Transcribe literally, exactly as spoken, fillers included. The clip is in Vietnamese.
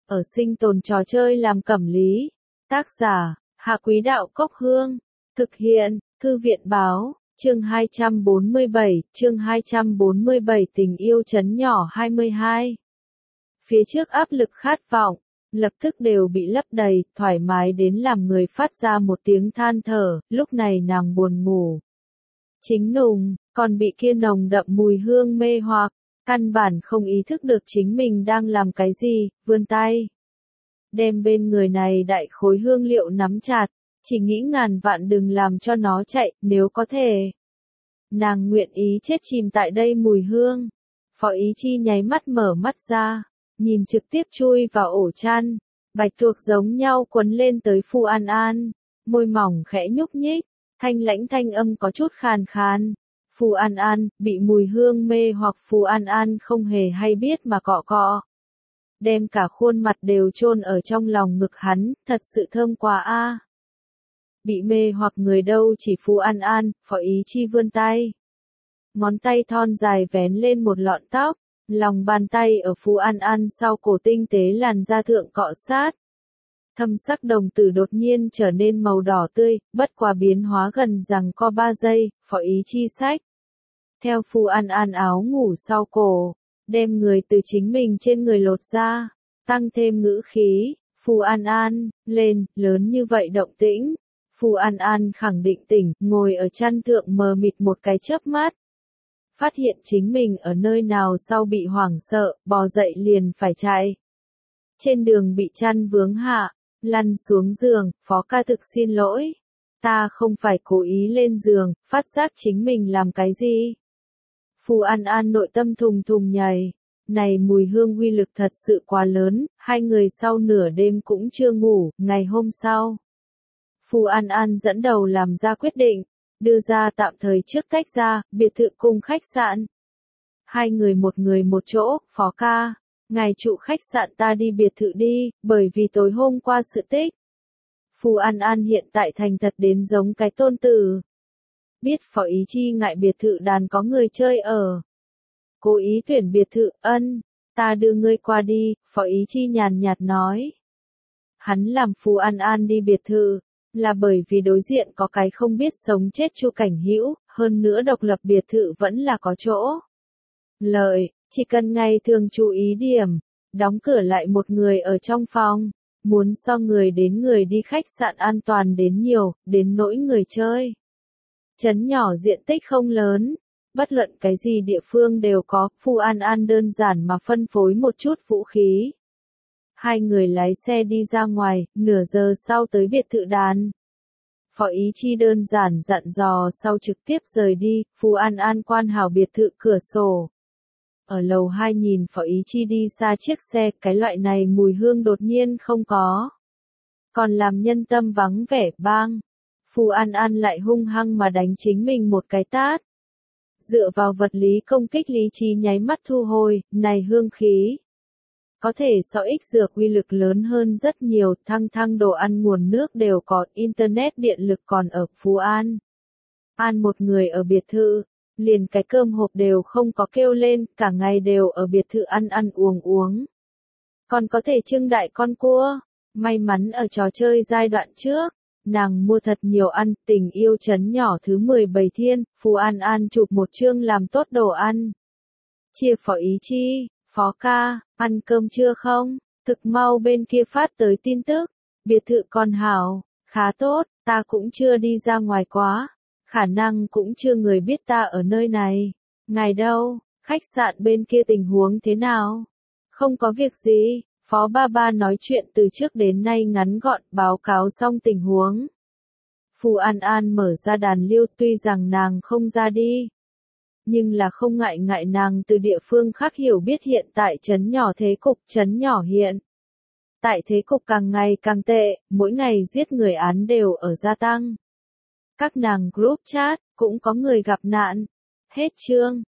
ở sinh tồn trò chơi làm cẩm lý. Tác giả, Hạ Quý Đạo Cốc Hương. Thực hiện, Thư viện Báo, chương hai trăm bốn mươi bảy, chương hai trăm bốn mươi bảy tình yêu trấn nhỏ hai mươi hai. Phía trước áp lực khát vọng, lập tức đều bị lấp đầy, thoải mái đến làm người phát ra một tiếng than thở, lúc này nàng buồn ngủ. Chính nùng, còn bị kia nồng đậm mùi hương mê hoặc, căn bản không ý thức được chính mình đang làm cái gì, vươn tay. Đem bên người này đại khối hương liệu nắm chặt, chỉ nghĩ ngàn vạn đừng làm cho nó chạy, nếu có thể. Nàng nguyện ý chết chìm tại đây mùi hương. Phó Ý Chi nháy mắt mở mắt ra, nhìn trực tiếp chui vào ổ chăn, bạch tuộc giống nhau quấn lên tới Phu An An, môi mỏng khẽ nhúc nhích, thanh lãnh thanh âm có chút khàn khàn. Phu An An, bị mùi hương mê hoặc Phu An An không hề hay biết mà cọ cọ. Đem cả khuôn mặt đều chôn ở trong lòng ngực hắn, thật sự thơm quá a. Bị mê hoặc người đâu chỉ Phu An An, Phó Ý Chi vươn tay. Ngón tay thon dài vén lên một lọn tóc, lòng bàn tay ở Phu An An sau cổ tinh tế làn da thượng cọ sát. Thâm sắc đồng tử đột nhiên trở nên màu đỏ tươi, bất quá biến hóa gần rằng co ba giây, Phó Ý Chi xách. Theo Phu An An áo ngủ sau cổ, đem người từ chính mình trên người lột ra, tăng thêm ngữ khí, Phu An An, lên, lớn như vậy động tĩnh. Phu An An khẳng định tỉnh, ngồi ở chăn thượng mờ mịt một cái chớp mắt. Phát hiện chính mình ở nơi nào sau bị hoảng sợ, bò dậy liền phải chạy. Trên đường bị chăn vướng hạ, lăn xuống giường, Phó ca thực xin lỗi. Ta không phải cố ý lên giường, phát giác chính mình làm cái gì. Phu An An nội tâm thùng thùng nhảy. Này mùi hương uy lực thật sự quá lớn, hai người sau nửa đêm cũng chưa ngủ, ngày hôm sau. Phu An An dẫn đầu làm ra quyết định, đưa ra tạm thời trước tách ra, biệt thự cùng khách sạn. Hai người một người một chỗ, Phó ca, ngài trụ khách sạn ta đi biệt thự đi, bởi vì tối hôm qua sự tích. Phu An An hiện tại thành thật đến giống cái tôn tử. Biết Phó Ý Chi ngại biệt thự đàn có người chơi ở. Cố ý tuyển biệt thự, ân, ta đưa ngươi qua đi, Phó Ý Chi nhàn nhạt nói. Hắn làm Phu An An đi biệt thự, là bởi vì đối diện có cái không biết sống chết Chu Cảnh Hữu, hơn nữa độc lập biệt thự vẫn là có chỗ. Lợi, chỉ cần ngày thường chú ý điểm, đóng cửa lại một người ở trong phòng, muốn so người đến người đi khách sạn an toàn đến nhiều, đến nỗi người chơi. Trấn nhỏ diện tích không lớn, bất luận cái gì địa phương đều có, Phu An An đơn giản mà phân phối một chút vũ khí. Hai người lái xe đi ra ngoài, nửa giờ sau tới biệt thự đàn. Phó Ý Chi đơn giản dặn dò sau trực tiếp rời đi, Phu An An quan hảo biệt thự cửa sổ. Ở lầu hai nhìn Phó Ý Chi đi xa chiếc xe, cái loại này mùi hương đột nhiên không có. Còn làm nhân tâm vắng vẻ, bang. Phu An An lại hung hăng mà đánh chính mình một cái tát. Dựa vào vật lý công kích lý trí nháy mắt thu hồi, này hương khí. Có thể so ích dược uy lực lớn hơn rất nhiều, thăng thăng đồ ăn nguồn nước đều có, internet điện lực còn ở Phú An. An một người ở biệt thự, liền cái cơm hộp đều không có kêu lên, cả ngày đều ở biệt thự ăn ăn uống uống. Còn có thể trưng đại con cua, may mắn ở trò chơi giai đoạn trước, nàng mua thật nhiều ăn, tình yêu trấn nhỏ thứ mười bảy thiên, Phu An An chụp một chương làm tốt đồ ăn. Chia Phó Ý Chi. Phó ca, ăn cơm chưa không? Thực mau bên kia phát tới tin tức. Biệt thự con hảo, khá tốt, ta cũng chưa đi ra ngoài quá. Khả năng cũng chưa người biết ta ở nơi này. Ngài đâu, khách sạn bên kia tình huống thế nào? Không có việc gì, Phó ba ba nói chuyện từ trước đến nay ngắn gọn, báo cáo xong tình huống. Phu An An mở ra đàn liêu tuy rằng nàng không ra đi. Nhưng là không ngại ngại nàng từ địa phương khác hiểu biết hiện tại trấn nhỏ thế cục trấn nhỏ hiện. Tại thế cục càng ngày càng tệ, mỗi ngày giết người án đều ở gia tăng. Các nàng group chat, cũng có người gặp nạn. Hết chương.